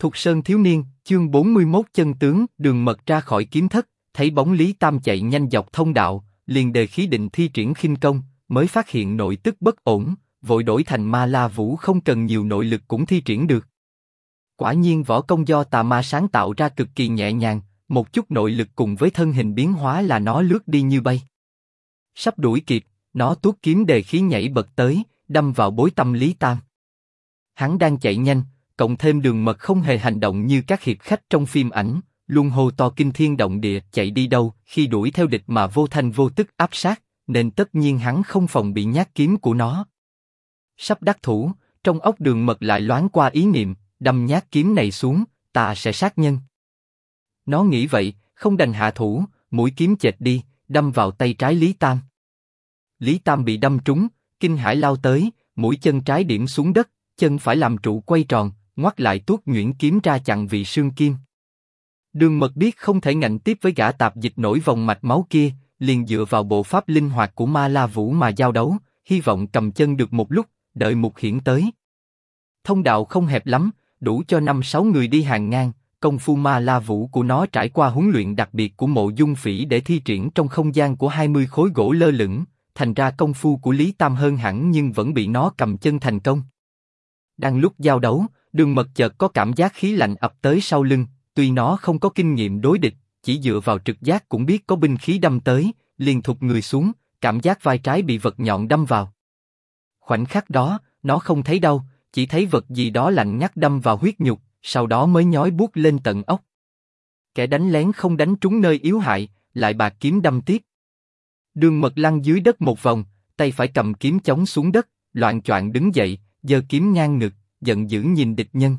Thục Sơn thiếu niên, chương 41 chân tướng. Đường Mật ra khỏi kiếm thất, thấy bóng Lý Tam chạy nhanh dọc thông đạo, liền đề khí định thi triển khinh công, mới phát hiện nội tức bất ổn, vội đổi thành Ma La Vũ, không cần nhiều nội lực cũng thi triển được. Quả nhiên võ công do tà ma sáng tạo ra cực kỳ nhẹ nhàng, một chút nội lực cùng với thân hình biến hóa là nó lướt đi như bay. Sắp đuổi kịp, nó tuốt kiếm đề khí nhảy bật tới, đâm vào bối tâm Lý Tam. Hắn đang chạy nhanh, cộng thêm Đường Mật không hề hành động như các hiệp khách trong phim ảnh, luôn hô to kinh thiên động địa, chạy đi đâu, khi đuổi theo địch mà vô thanh vô tức áp sát, nên tất nhiên hắn không phòng bị nhát kiếm của nó. Sắp đắc thủ, trong óc Đường Mật lại loáng qua ý niệm, đâm nhát kiếm này xuống, ta sẽ sát nhân. Nó nghĩ vậy, không đành hạ thủ, mũi kiếm chệch đi, đâm vào tay trái Lý Tam. Lý Tam bị đâm trúng, kinh hãi lao tới, mũi chân trái điểm xuống đất, chân phải làm trụ quay tròn, ngoắt lại tuốt nhuyễn kiếm ra chặn vị xương kim. Đường Mật biết không thể ngạnh tiếp với gã tạp dịch nổi vòng mạch máu kia, liền dựa vào bộ pháp linh hoạt của Ma La Vũ mà giao đấu, hy vọng cầm chân được một lúc, đợi Mục Hiển tới. Thông đạo không hẹp lắm, đủ cho 5-6 người đi hàng ngang. Công phu Ma La Vũ của nó trải qua huấn luyện đặc biệt của Mộ Dung Phỉ để thi triển trong không gian của 20 khối gỗ lơ lửng, thành ra công phu của Lý Tam hơn hẳn nhưng vẫn bị nó cầm chân thành công. Đang lúc giao đấu, Đường Mật chợt có cảm giác khí lạnh ập tới sau lưng, tuy nó không có kinh nghiệm đối địch, chỉ dựa vào trực giác cũng biết có binh khí đâm tới, liền thụt người xuống, cảm giác vai trái bị vật nhọn đâm vào. Khoảnh khắc đó, nó không thấy đau, chỉ thấy vật gì đó lạnh ngắt đâm vào huyết nhục, sau đó mới nhói buốt lên tận óc. Kẻ đánh lén không đánh trúng nơi yếu hại, lại bạc kiếm đâm tiếp. Đường Mật lăn dưới đất một vòng, tay phải cầm kiếm chống xuống đất, loạng choạng đứng dậy, giơ kiếm ngang ngực, giận dữ nhìn địch nhân.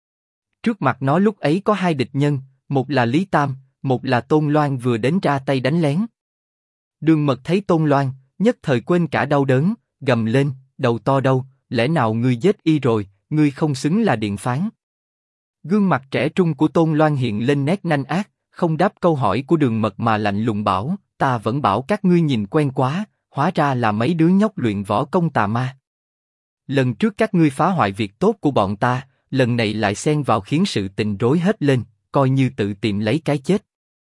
Trước mặt nó lúc ấy có hai địch nhân, một là Lý Tam, một là Tôn Loan vừa đến ra tay đánh lén. Đường Mật thấy Tôn Loan, nhất thời quên cả đau đớn, gầm lên, đầu to đâu, lẽ nào ngươi giết y rồi, ngươi không xứng là điện phán. Gương mặt trẻ trung của Tôn Loan hiện lên nét nanh ác, không đáp câu hỏi của Đường Mật mà lạnh lùng bảo, ta vẫn bảo các ngươi nhìn quen quá, hóa ra là mấy đứa nhóc luyện võ công tà ma. Lần trước các ngươi phá hoại việc tốt của bọn ta, lần này lại xen vào khiến sự tình rối hết lên, coi như tự tìm lấy cái chết.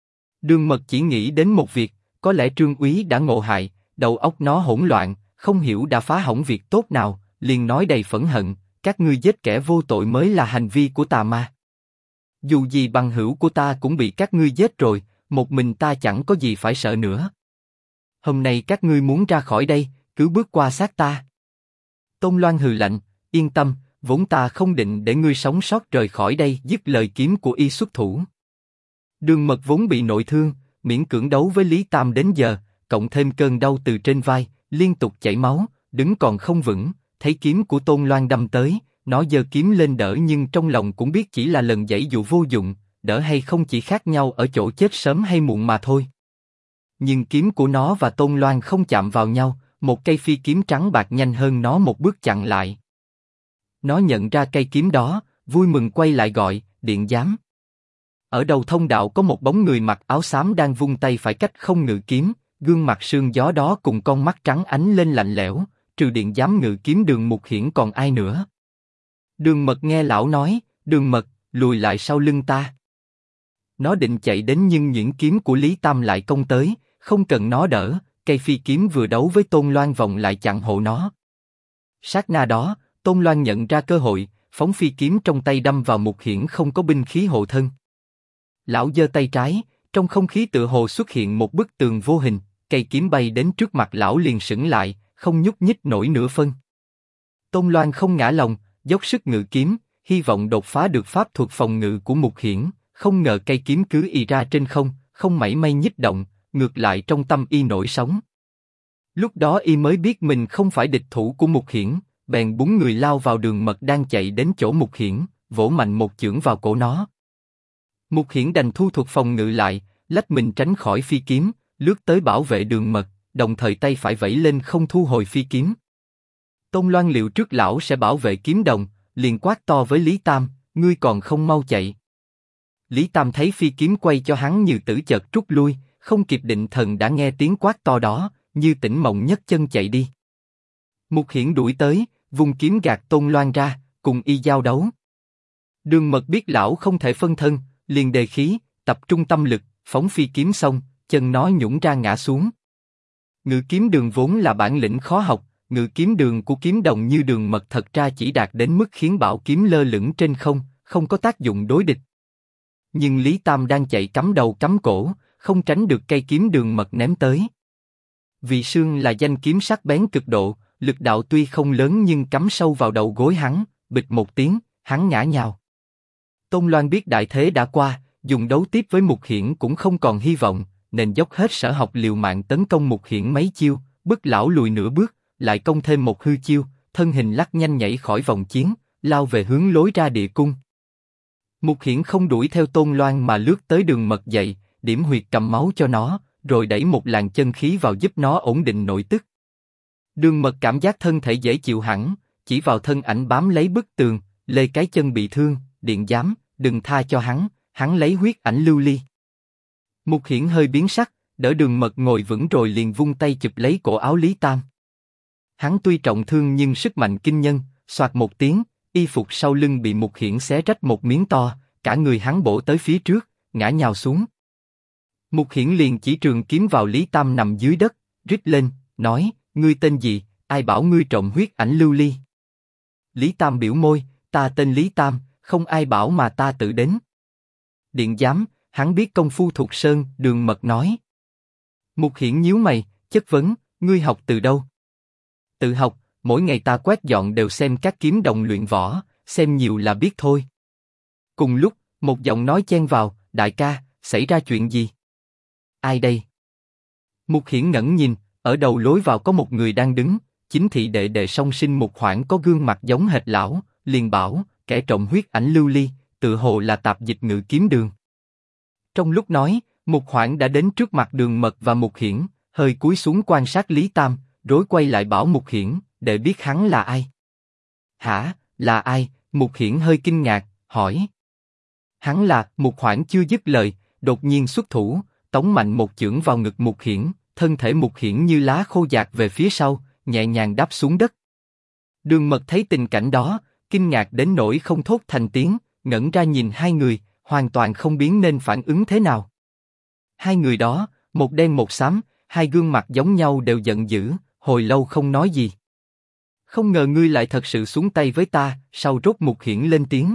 Đường Mật chỉ nghĩ đến một việc, có lẽ Trương úy đã ngộ hại, đầu óc nó hỗn loạn, không hiểu đã phá hỏng việc tốt nào, liền nói đầy phẫn hận, các ngươi giết kẻ vô tội mới là hành vi của tà ma. Dù gì bằng hữu của ta cũng bị các ngươi giết rồi, một mình ta chẳng có gì phải sợ nữa. Hôm nay các ngươi muốn ra khỏi đây, cứ bước qua xác ta. Tôn Loan hừ lạnh, yên tâm, vốn ta không định để ngươi sống sót rời khỏi đây. Dứt lời kiếm của y xuất thủ. Đường Mật vốn bị nội thương, miễn cưỡng đấu với Lý Tam đến giờ, cộng thêm cơn đau từ trên vai, liên tục chảy máu, đứng còn không vững. Thấy kiếm của Tôn Loan đâm tới, nó giơ kiếm lên đỡ nhưng trong lòng cũng biết chỉ là lần giãy dụ vô dụng, đỡ hay không chỉ khác nhau ở chỗ chết sớm hay muộn mà thôi. Nhưng kiếm của nó và Tôn Loan không chạm vào nhau, một cây phi kiếm trắng bạc nhanh hơn nó một bước chặn lại. Nó nhận ra cây kiếm đó, vui mừng quay lại gọi, điện giám. Ở đầu thông đạo có một bóng người mặc áo xám đang vung tay phải cách không ngự kiếm, gương mặt sương gió đó cùng con mắt trắng ánh lên lạnh lẽo. Trừ điện giám ngự kiếm Đường Mục Hiển còn ai nữa? Đường Mật nghe lão nói, Đường Mật, lùi lại sau lưng ta. Nó định chạy đến nhưng nhuyễn kiếm của Lý Tam lại công tới, không cần nó đỡ, cây phi kiếm vừa đấu với Tôn Loan vòng lại chặn hộ nó. Sát na đó, Tôn Loan nhận ra cơ hội, phóng phi kiếm trong tay đâm vào Mục Hiển không có binh khí hộ thân. Lão giơ tay trái, trong không khí tựa hồ xuất hiện một bức tường vô hình, cây kiếm bay đến trước mặt lão liền sững lại, không nhúc nhích nổi nửa phân. Tôn Loan không ngã lòng, dốc sức ngự kiếm, hy vọng đột phá được pháp thuật phòng ngự của Mục Hiển. Không ngờ cây kiếm cứ ì ra trên không, không mảy may nhích động, ngược lại trong tâm y nổi sóng. Lúc đó y mới biết mình không phải địch thủ của Mục Hiển, bèn búng người lao vào Đường Mật đang chạy đến chỗ Mục Hiển, vỗ mạnh một chưởng vào cổ nó. Mục Hiển đành thu thuật phòng ngự lại, lách mình tránh khỏi phi kiếm, lướt tới bảo vệ Đường Mật, đồng thời tay phải vẫy lên không thu hồi phi kiếm. Tôn Loan liệu trước lão sẽ bảo vệ kiếm đồng, liền quát to với Lý Tam, ngươi còn không mau chạy. Lý Tam thấy phi kiếm quay cho hắn như tử chợt rút lui, không kịp định thần đã nghe tiếng quát to đó, như tỉnh mộng nhấc chân chạy đi. Mục Hiển đuổi tới, vung kiếm gạt Tôn Loan ra, cùng y giao đấu. Đường Mật biết lão không thể phân thân, liền đề khí, tập trung tâm lực, phóng phi kiếm xong, chân nó nhũn ra ngã xuống. Ngự kiếm đường vốn là bản lĩnh khó học, ngự kiếm đường của kiếm đồng như Đường Mật thật ra chỉ đạt đến mức khiến bảo kiếm lơ lửng trên không, không có tác dụng đối địch. Nhưng Lý Tam đang chạy cắm đầu cắm cổ, không tránh được cây kiếm Đường Mật ném tới. Vì xương là danh kiếm sắc bén cực độ, lực đạo tuy không lớn nhưng cắm sâu vào đầu gối hắn, bịch một tiếng, hắn ngã nhào. Tôn Loan biết đại thế đã qua, dùng đấu tiếp với Mục Hiển cũng không còn hy vọng, nên dốc hết sở học liều mạng tấn công Mục Hiển mấy chiêu, bức lão lùi nửa bước, lại công thêm một hư chiêu, thân hình lắc nhanh nhảy khỏi vòng chiến, lao về hướng lối ra địa cung. Mục Hiển không đuổi theo Tôn Loan mà lướt tới Đường Mật dậy, điểm huyệt cầm máu cho nó, rồi đẩy một làn chân khí vào giúp nó ổn định nội tức. Đường Mật cảm giác thân thể dễ chịu hẳn, chỉ vào thân ảnh bám lấy bức tường, lê cái chân bị thương, điện giám, đừng tha cho hắn lấy huyết ảnh lưu ly. Mục Hiển hơi biến sắc, đỡ Đường Mật ngồi vững rồi liền vung tay chụp lấy cổ áo Lý Tam. Hắn tuy trọng thương nhưng sức mạnh kinh nhân, soạt một tiếng, y phục sau lưng bị Mục Hiển xé rách một miếng to, cả người hắn bổ tới phía trước, ngã nhào xuống. Mục Hiển liền chỉ trường kiếm vào Lý Tam nằm dưới đất, rít lên, nói, ngươi tên gì, ai bảo ngươi trộm huyết ảnh lưu ly? Lý Tam biểu môi, ta tên Lý Tam, không ai bảo mà ta tự đến. Điện giám, hắn biết công phu thuộc sơn, Đường Mật nói. Mục Hiển nhíu mày, chất vấn, ngươi học từ đâu? Tự học, mỗi ngày ta quét dọn đều xem các kiếm đồng luyện võ, xem nhiều là biết thôi. Cùng lúc, một giọng nói chen vào, đại ca, xảy ra chuyện gì? Ai đây? Mục Hiển ngẩng nhìn, ở đầu lối vào có một người đang đứng, chính thị đệ đệ song sinh Mục Hoảng có gương mặt giống hệt lão, liền bảo, kẻ trộm huyết ảnh lưu ly, tự hồ là tạp dịch ngự kiếm đường. Trong lúc nói, Mục Hoảng đã đến trước mặt Đường Mật và Mục Hiển, hơi cúi xuống quan sát Lý Tam, rối quay lại bảo Mục Hiển, để biết hắn là ai. Hả, là ai? Mục Hiển hơi kinh ngạc, hỏi. Hắn là, Mục Hoảng chưa dứt lời, đột nhiên xuất thủ, tống mạnh một chưởng vào ngực Mục Hiển, thân thể Mục Hiển như lá khô dạt về phía sau, nhẹ nhàng đáp xuống đất. Đường Mật thấy tình cảnh đó, kinh ngạc đến nỗi không thốt thành tiếng, ngẩn ra nhìn hai người, hoàn toàn không biết nên phản ứng thế nào. Hai người đó, một đen một xám, hai gương mặt giống nhau đều giận dữ, hồi lâu không nói gì. Không ngờ ngươi lại thật sự xuống tay với ta, sau rốt Mục Hiển lên tiếng.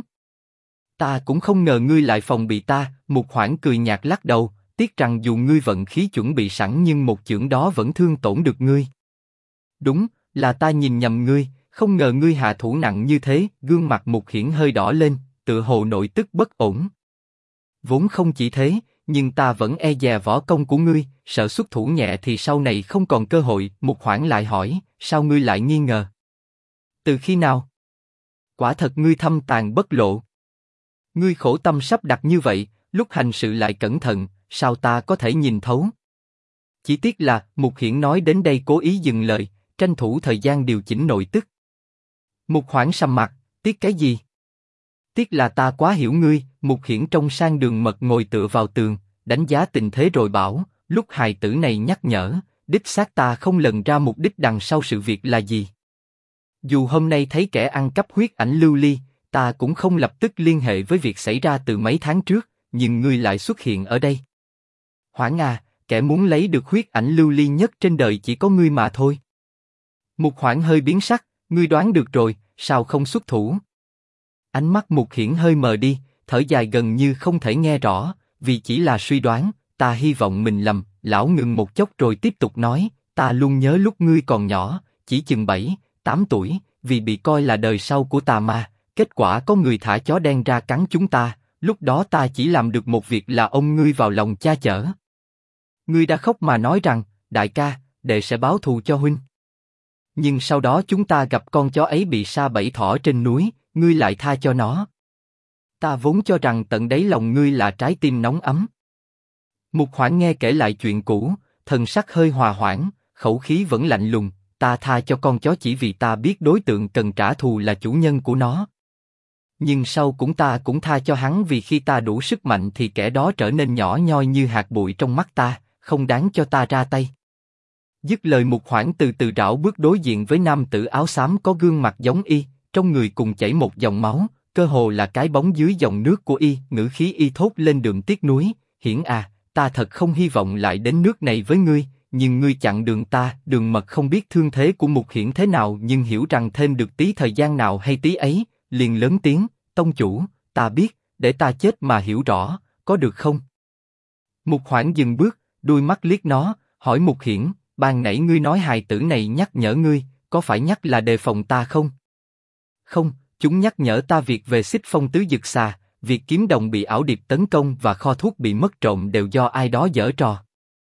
Ta cũng không ngờ ngươi lại phòng bị ta, Mục Hoảng cười nhạt lắc đầu, tiếc rằng dù ngươi vận khí chuẩn bị sẵn nhưng một chưởng đó vẫn thương tổn được ngươi. Đúng, là ta nhìn nhầm ngươi, không ngờ ngươi hạ thủ nặng như thế, gương mặt Mục Hiển hơi đỏ lên, tựa hồ nội tức bất ổn. Vốn không chỉ thế, nhưng ta vẫn e dè võ công của ngươi, sợ xuất thủ nhẹ thì sau này không còn cơ hội. Mục Hoảng lại hỏi, sao ngươi lại nghi ngờ? Từ khi nào? Quả thật ngươi thâm tàn bất lộ. Ngươi khổ tâm sắp đặt như vậy, lúc hành sự lại cẩn thận, sao ta có thể nhìn thấu? Chỉ tiếc là, Mục Hiển nói đến đây cố ý dừng lời, tranh thủ thời gian điều chỉnh nội tức. Mục Hoảng sầm mặt, tiếc cái gì? Tiếc là ta quá hiểu ngươi. Mục Hiển trông sang Đường Mật ngồi tựa vào tường, đánh giá tình thế rồi bảo, lúc hài tử này nhắc nhở, đích xác ta không lần ra mục đích đằng sau sự việc là gì. Dù hôm nay thấy kẻ ăn cắp huyết ảnh lưu ly, ta cũng không lập tức liên hệ với việc xảy ra từ mấy tháng trước, nhưng ngươi lại xuất hiện ở đây. Hoảng à, kẻ muốn lấy được huyết ảnh lưu ly nhất trên đời chỉ có ngươi mà thôi. Mục Hoảng hơi biến sắc, ngươi đoán được rồi, sao không xuất thủ? Ánh mắt Mục Hiển hơi mờ đi, thở dài gần như không thể nghe rõ, vì chỉ là suy đoán, ta hy vọng mình lầm. Lão ngừng một chốc rồi tiếp tục nói, ta luôn nhớ lúc ngươi còn nhỏ, chỉ chừng 7, 8 tuổi, vì bị coi là đời sau của tà ma, kết quả có người thả chó đen ra cắn chúng ta, lúc đó ta chỉ làm được một việc là ôm ngươi vào lòng cha chở. Ngươi đã khóc mà nói rằng, đại ca, đệ sẽ báo thù cho huynh. Nhưng sau đó chúng ta gặp con chó ấy bị sa bẫy thỏ trên núi, ngươi lại tha cho nó. Ta vốn cho rằng tận đáy lòng ngươi là trái tim nóng ấm. Mục Hoảng nghe kể lại chuyện cũ, thần sắc hơi hòa hoãn, khẩu khí vẫn lạnh lùng. Ta tha cho con chó chỉ vì ta biết đối tượng cần trả thù là chủ nhân của nó. Nhưng sau ta cũng tha cho hắn vì khi ta đủ sức mạnh thì kẻ đó trở nên nhỏ nhoi như hạt bụi trong mắt ta, không đáng cho ta ra tay. Dứt lời Mục Hoảng từ từ rảo bước đối diện với nam tử áo xám có gương mặt giống y, trong người cùng chảy một dòng máu, cơ hồ là cái bóng dưới dòng nước của y, ngữ khí y thốt lên đường tiếc nuối, Hiển à, ta thật không hy vọng lại đến nước này với ngươi, nhưng ngươi chặn đường ta. Đường Mật không biết thương thế của Mục Hiển thế nào nhưng hiểu rằng thêm được tí thời gian nào hay tí ấy, liền lớn tiếng, tông chủ, ta biết, để ta chết mà hiểu rõ, có được không? Mục Hoảng dừng bước, đuôi mắt liếc nó, hỏi Mục Hiển, ban nãy ngươi nói hài tử này nhắc nhở ngươi, có phải nhắc là đề phòng ta không? Không, chúng nhắc nhở ta việc về Xích Phong Tứ Dực Xà, việc kiếm đồng bị ảo điệp tấn công và kho thuốc bị mất trộm đều do ai đó giở trò.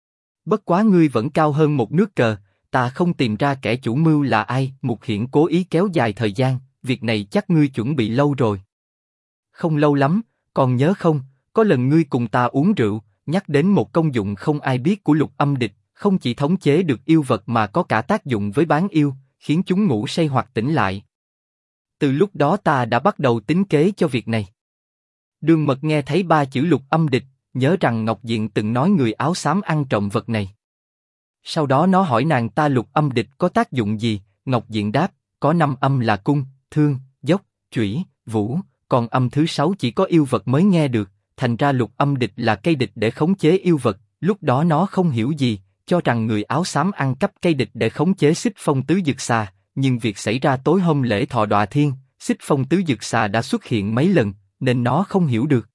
Bất quá ngươi vẫn cao hơn một nước cờ, ta không tìm ra kẻ chủ mưu là ai. Mục Hiển cố ý kéo dài thời gian, việc này chắc ngươi chuẩn bị lâu rồi. Không lâu lắm, còn nhớ không, có lần ngươi cùng ta uống rượu, nhắc đến một công dụng không ai biết của lục âm địch, không chỉ thống chế được yêu vật mà có cả tác dụng với bán yêu, khiến chúng ngủ say hoặc tỉnh lại. Từ lúc đó ta đã bắt đầu tính kế cho việc này. Đường Mật nghe thấy ba chữ lục âm địch, nhớ rằng Ngọc Diện từng nói người áo xám ăn trộm vật này. Sau đó nó hỏi nàng ta lục âm địch có tác dụng gì, Ngọc Diện đáp, có 5 âm là cung, thương, dốc, chủy, vũ, còn âm thứ 6 chỉ có yêu vật mới nghe được, thành ra lục âm địch là cây địch để khống chế yêu vật. Lúc đó nó không hiểu gì, cho rằng người áo xám ăn cắp cây địch để khống chế Xích Phong Tứ Dực Xà, nhưng việc xảy ra tối hôm lễ thọ Đọa Thiên, Xích Phong Tứ Dực Xà đã xuất hiện mấy lần, nên nó không hiểu được.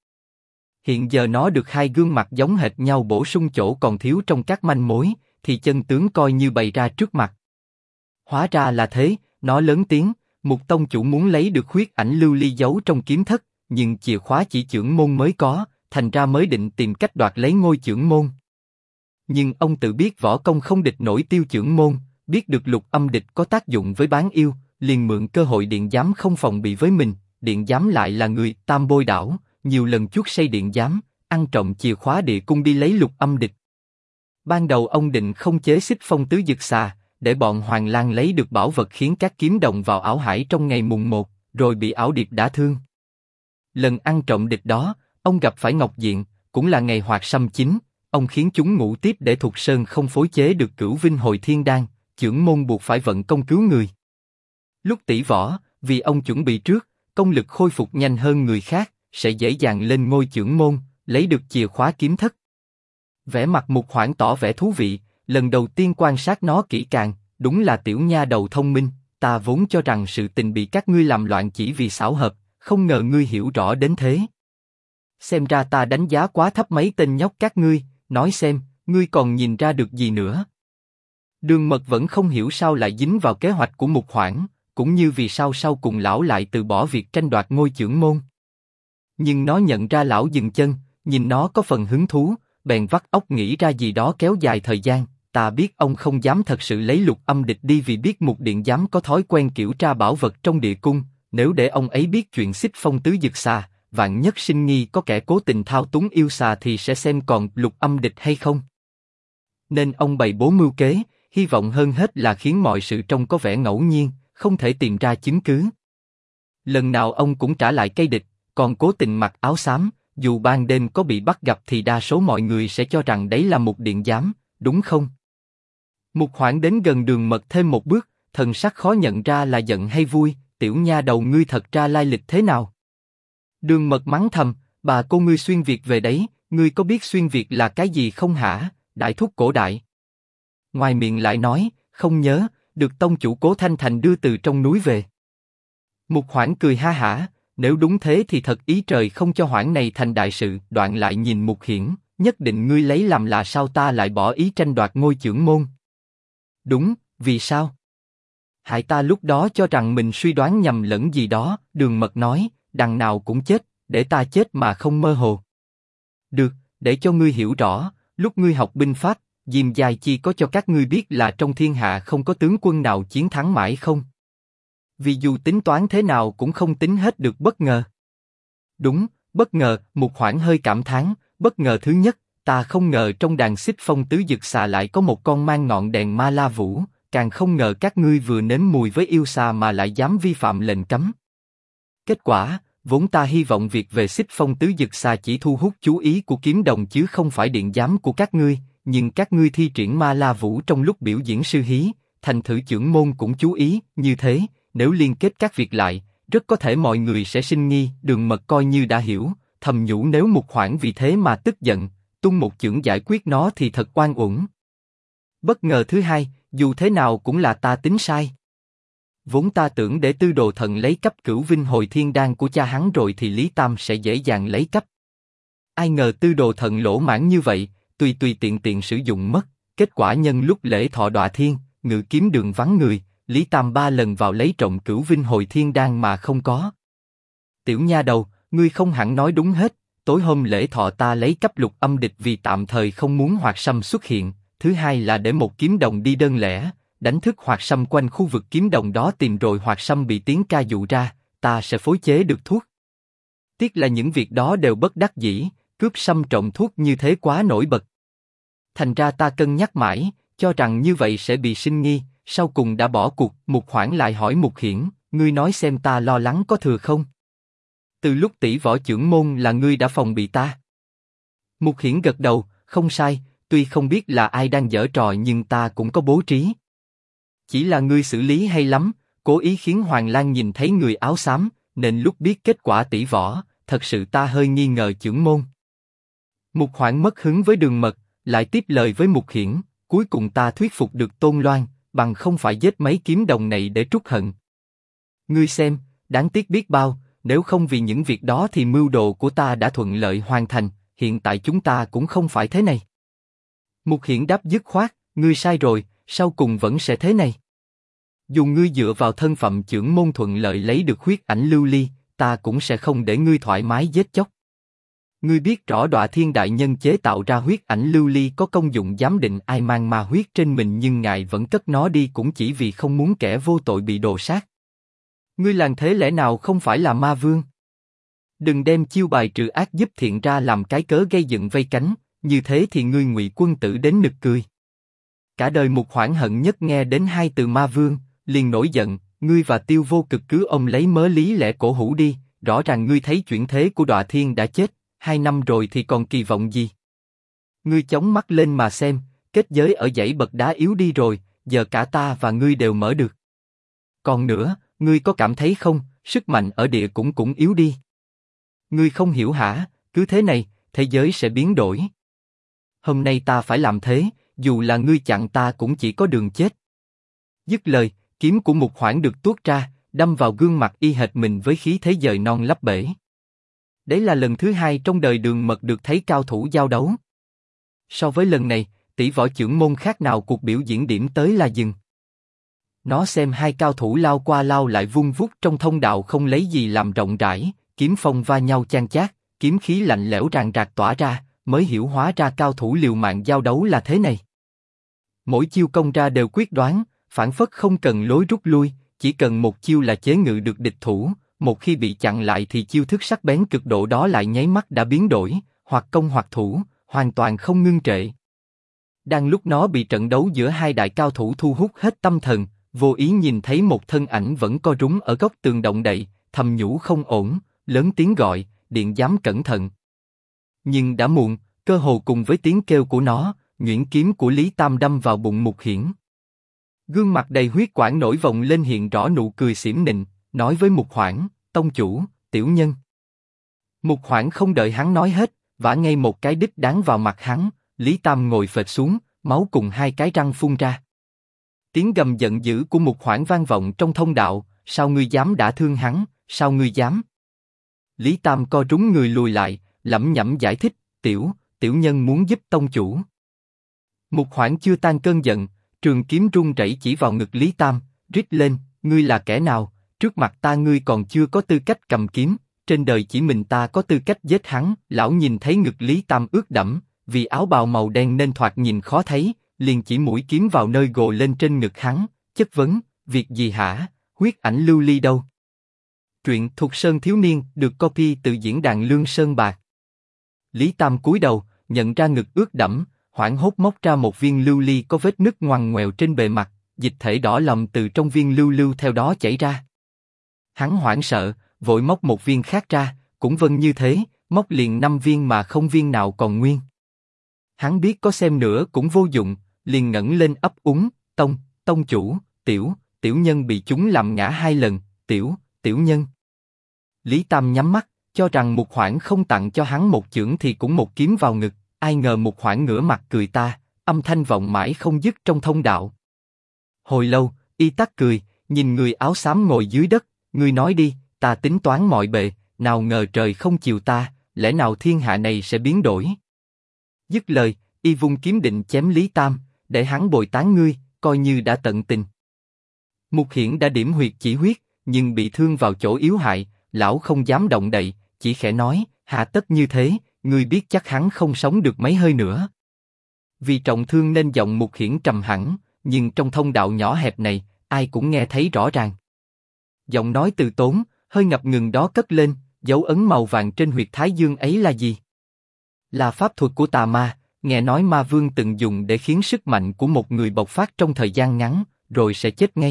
Hiện giờ nó được hai gương mặt giống hệt nhau bổ sung chỗ còn thiếu trong các manh mối, thì chân tướng coi như bày ra trước mặt. Hóa ra là thế, nó lớn tiếng, Mục tông chủ muốn lấy được huyết ảnh lưu ly giấu trong kiếm thất, nhưng chìa khóa chỉ chưởng môn mới có, thành ra mới định tìm cách đoạt lấy ngôi chưởng môn. Nhưng ông tự biết võ công không địch nổi Tiêu chưởng môn, biết được lục âm địch có tác dụng với bán yêu, liền mượn cơ hội điện giám không phòng bị với mình. Điện giám lại là người Tam Bôi Đảo, nhiều lần chuốc say điện giám, ăn trộm chìa khóa địa cung đi lấy lục âm địch. Ban đầu ông định không chế Xích Phong Tứ Dực Xà, để bọn Hoàng Lang lấy được bảo vật khiến các kiếm đồng vào ảo hải trong ngày mùng 1, rồi bị ảo điệp đả thương. Lần ăn trộm địch đó, ông gặp phải Ngọc Diện, cũng là ngày hoạt sâm chính, ông khiến chúng ngủ tiếp để Thục Sơn không phối chế được Cửu Vinh Hồi Thiên Đan, chưởng môn buộc phải vận công cứu người. Lúc tỷ võ, vì ông chuẩn bị trước, công lực khôi phục nhanh hơn người khác, sẽ dễ dàng lên ngôi chưởng môn, lấy được chìa khóa kiếm thất. Vẻ mặt Mục Hoảng tỏ vẻ thú vị, lần đầu tiên quan sát nó kỹ càng, đúng là tiểu nha đầu thông minh, ta vốn cho rằng sự tình bị các ngươi làm loạn chỉ vì xảo hợp, không ngờ ngươi hiểu rõ đến thế. Xem ra ta đánh giá quá thấp mấy tên nhóc các ngươi, nói xem, ngươi còn nhìn ra được gì nữa? Đường Mật vẫn không hiểu sao lại dính vào kế hoạch của Mục Hoảng, cũng như vì sao sau cùng lão lại từ bỏ việc tranh đoạt ngôi chưởng môn. Nhưng nó nhận ra lão dừng chân, nhìn nó có phần hứng thú, bèn vắt óc nghĩ ra gì đó kéo dài thời gian. Ta biết ông không dám thật sự lấy lục âm địch đi vì biết Mục điện giám có thói quen kiểm tra bảo vật trong địa cung, nếu để ông ấy biết chuyện Xích Phong Tứ Dực Xà, vạn nhất sinh nghi có kẻ cố tình thao túng yêu xà thì sẽ xem còn lục âm địch hay không. Nên ông bày bố mưu kế, hy vọng hơn hết là khiến mọi sự trông có vẻ ngẫu nhiên, không thể tìm ra chứng cứ. Lần nào ông cũng trả lại cây địch, còn cố tình mặc áo xám, dù ban đêm có bị bắt gặp thì đa số mọi người sẽ cho rằng đấy là Mục điện giám, đúng không? Mục Hoảng đến gần Đường Mật thêm một bước, thần sắc khó nhận ra là giận hay vui, tiểu nha đầu ngươi thật ra lai lịch thế nào? Đường Mật mắng thầm, bà cô ngươi xuyên Việt về đấy, ngươi có biết xuyên Việt là cái gì không hả, đại thúc cổ đại? Ngoài miệng lại nói, không nhớ, được tông chủ Cố Thanh Thành đưa từ trong núi về. Mục Hoảng cười ha hả, nếu đúng thế thì thật ý trời không cho Hoảng này thành đại sự. Đoạn lại nhìn Mục Hiển, nhất định ngươi lấy làm là sao ta lại bỏ ý tranh đoạt ngôi chưởng môn? Đúng, vì sao? Hại ta lúc đó cho rằng mình suy đoán nhầm lẫn gì đó. Đường Mật nói, đằng nào cũng chết, để ta chết mà không mơ hồ. Được, để cho ngươi hiểu rõ, lúc ngươi học binh pháp, Diêm Giai Chi có cho các ngươi biết là trong thiên hạ không có tướng quân nào chiến thắng mãi không? Vì dù tính toán thế nào cũng không tính hết được bất ngờ. Đúng, bất ngờ. Mục Hoảng hơi cảm thán, bất ngờ thứ nhất, ta không ngờ trong đàn Xích Phong Tứ Dực Xà lại có một con mang ngọn đèn Ma La Vũ, càng không ngờ các ngươi vừa nếm mùi với yêu xà mà lại dám vi phạm lệnh cấm. Kết quả, vốn ta hy vọng việc về Xích Phong Tứ Dực Xà chỉ thu hút chú ý của kiếm đồng chứ không phải điện giám của các ngươi, nhưng các ngươi thi triển Ma La Vũ trong lúc biểu diễn sư hí, thành thử chưởng môn cũng chú ý, như thế, nếu liên kết các việc lại, rất có thể mọi người sẽ sinh nghi. Đường Mật coi như đã hiểu, thầm nhủ nếu Mục Hoảng vì thế mà tức giận, tung một chưởng giải quyết nó thì thật oan uổng. Bất ngờ thứ hai, dù thế nào cũng là ta tính sai. Vốn ta tưởng để Tư Đồ Thần lấy cắp Cửu Vinh Hồi Thiên Đan của cha hắn rồi thì Lý Tam sẽ dễ dàng lấy cắp. Ai ngờ Tư Đồ Thần lỗ mãn như vậy, tùy tiện tiện sử dụng mất. Kết quả nhân lúc lễ thọ Đọa Thiên, ngự kiếm đường vắng người, Lý Tam 3 lần vào lấy trộm Cửu Vinh Hồi Thiên Đan mà không có. Tiểu nha đầu, ngươi không hẳn nói đúng hết. Tối hôm lễ thọ ta lấy cắp Lục Âm Địch vì tạm thời không muốn Hoạt Sâm xuất hiện. Thứ hai là để một kiếm đồng đi đơn lẻ, đánh thức Hoạt Sâm quanh khu vực kiếm đồng đó tìm rồi Hoạt Sâm bị tiếng ca dụ ra, ta sẽ phối chế được thuốc. Tiếc là những việc đó đều bất đắc dĩ, cướp sâm trộm thuốc như thế quá nổi bật. Thành ra ta cân nhắc mãi, cho rằng như vậy sẽ bị sinh nghi, sau cùng đã bỏ cuộc. Mục Hoảng lại hỏi Mục Hiển, ngươi nói xem ta lo lắng có thừa không? Từ lúc tỷ võ chưởng môn là ngươi đã phòng bị ta. Mục Hiển gật đầu, không sai, tuy không biết là ai đang giở trò nhưng ta cũng có bố trí. Chỉ là ngươi xử lý hay lắm, cố ý khiến Hoàng Lang nhìn thấy người áo xám, nên lúc biết kết quả tỷ võ, thật sự ta hơi nghi ngờ chưởng môn. Mục Hoảng mất hứng với Đường Mật, lại tiếp lời với Mục Hiển, cuối cùng ta thuyết phục được Tôn Loan, bằng không phải giết mấy kiếm đồng này để trút hận. Ngươi xem, đáng tiếc biết bao, nếu không vì những việc đó thì mưu đồ của ta đã thuận lợi hoàn thành, hiện tại chúng ta cũng không phải thế này. Mục Hiển đáp dứt khoát, ngươi sai rồi, sau cùng vẫn sẽ thế này. Dù ngươi dựa vào thân phận chưởng môn thuận lợi lấy được huyết ảnh lưu ly, ta cũng sẽ không để ngươi thoải mái giết chóc. Ngươi biết rõ Đọa Thiên đại nhân chế tạo ra huyết ảnh lưu ly có công dụng giám định ai mang ma huyết trên mình, nhưng ngài vẫn cất nó đi cũng chỉ vì không muốn kẻ vô tội bị đồ sát. Ngươi làm thế lẽ nào không phải là ma vương? Đừng đem chiêu bài trừ ác giúp thiện ra làm cái cớ gây dựng vây cánh, như thế thì ngươi Ngụy quân tử đến nực cười. Cả đời Mục Hoảng hận nhất nghe đến hai từ ma vương, liền nổi giận. Ngươi và Tiêu Vô Cực cứ ông lấy mớ lý lẽ cổ hủ đi, rõ ràng ngươi thấy chuyển thế của Đọa Thiên đã chết, 2 năm rồi thì còn kỳ vọng gì? Ngươi chóng mắt lên mà xem, kết giới ở dãy bậc đá yếu đi rồi, giờ cả ta và ngươi đều mở được. Còn nữa, ngươi có cảm thấy không, sức mạnh ở địa cũng yếu đi. Ngươi không hiểu hả? Cứ thế này, thế giới sẽ biến đổi. Hôm nay ta phải làm thế, dù là ngươi chặn ta cũng chỉ có đường chết. Dứt lời, kiếm của Mục Hoảng được tuốt ra, đâm vào gương mặt y hệt mình với khí thế dời non lấp bể. Đấy là lần thứ hai trong đời Đường Mật được thấy cao thủ giao đấu. So với lần này, tỷ võ chưởng môn khác nào cuộc biểu diễn điểm tới là dừng. Nó xem hai cao thủ lao qua lao lại vung vút trong thông đạo không lấy gì làm rộng rãi, kiếm phong va nhau chan chát, kiếm khí lạnh lẽo ràng rạc tỏa ra, mới hiểu hóa ra cao thủ liều mạng giao đấu là thế này. Mỗi chiêu công ra đều quyết đoán, phản phất không cần lối rút lui, chỉ cần một chiêu là chế ngự được địch thủ. Một khi bị chặn lại thì chiêu thức sắc bén cực độ đó lại nháy mắt đã biến đổi, hoặc công hoặc thủ, hoàn toàn không ngưng trệ. Đang lúc nó bị trận đấu giữa hai đại cao thủ thu hút hết tâm thần, vô ý nhìn thấy một thân ảnh vẫn co rúm ở góc tường động đậy, thầm nhủ không ổn, lớn tiếng gọi, điện giám cẩn thận. Nhưng đã muộn, cơ hồ cùng với tiếng kêu của nó, nhuyễn kiếm của Lý Tam đâm vào bụng Mục Hiển. Gương mặt đầy huyết quản nổi vòng lên hiện rõ nụ cười xỉm nịnh, nói với Mục Hoảng, tông chủ, tiểu nhân. Mục Hoảng không đợi hắn nói hết, vả ngay một cái đích đáng vào mặt hắn. Lý Tam ngồi phệt xuống, máu cùng hai cái răng phun ra. Tiếng gầm giận dữ của Mục Hoảng vang vọng trong thông đạo, sao ngươi dám đả thương hắn, sao ngươi dám? Lý Tam co rúm người lùi lại, lẩm nhẩm giải thích, tiểu nhân muốn giúp tông chủ. Mục Hoảng chưa tan cơn giận, trường kiếm run rẩy chỉ vào ngực Lý Tam, rít lên, ngươi là kẻ nào? Trước mặt ta ngươi còn chưa có tư cách cầm kiếm, trên đời chỉ mình ta có tư cách giết hắn. Lão nhìn thấy ngực Lý Tam ướt đẫm, vì áo bào màu đen nên thoạt nhìn khó thấy, liền chỉ mũi kiếm vào nơi gồ lên trên ngực hắn, chất vấn, việc gì hả? Huyết ảnh lưu ly đâu? Truyện Thục Sơn thiếu niên được copy từ diễn đàn Lương Sơn Bạc. Lý Tam cúi đầu, nhận ra ngực ướt đẫm, hoảng hốt móc ra một viên lưu ly có vết nứt ngoằn ngoèo trên bề mặt, dịch thể đỏ lòm từ trong viên lưu theo đó chảy ra. Hắn hoảng sợ, vội móc một viên khác ra, cũng vâng như thế, móc liền 5 viên mà không viên nào còn nguyên. Hắn biết có xem nữa cũng vô dụng, liền ngẩng lên ấp úng, tông chủ, tiểu nhân bị chúng làm ngã 2 lần, tiểu nhân. Lý Tam nhắm mắt, cho rằng Mục Hoảng không tặng cho hắn một chưởng thì cũng một kiếm vào ngực, ai ngờ Mục Hoảng ngửa mặt cười ta, âm thanh vọng mãi không dứt trong thông đạo. Hồi lâu, y tắc cười, nhìn người áo xám ngồi dưới đất, ngươi nói đi, ta tính toán mọi bề, nào ngờ trời không chiều ta, lẽ nào thiên hạ này sẽ biến đổi? Dứt lời, y vung kiếm định chém Lý Tam, để hắn bồi tán ngươi, coi như đã tận tình. Mục Hiển đã điểm huyệt chỉ huyết, nhưng bị thương vào chỗ yếu hại, lão không dám động đậy, chỉ khẽ nói, hạ tất như thế, ngươi biết chắc hắn không sống được mấy hơi nữa. Vì trọng thương nên giọng Mục Hiển trầm hẳn, nhưng trong thông đạo nhỏ hẹp này, ai cũng nghe thấy rõ ràng. Giọng nói từ tốn, hơi ngập ngừng đó cất lên, dấu ấn màu vàng trên huyệt thái dương ấy là gì? Là pháp thuật của tà ma, nghe nói ma vương từng dùng để khiến sức mạnh của một người bộc phát trong thời gian ngắn, rồi sẽ chết ngay.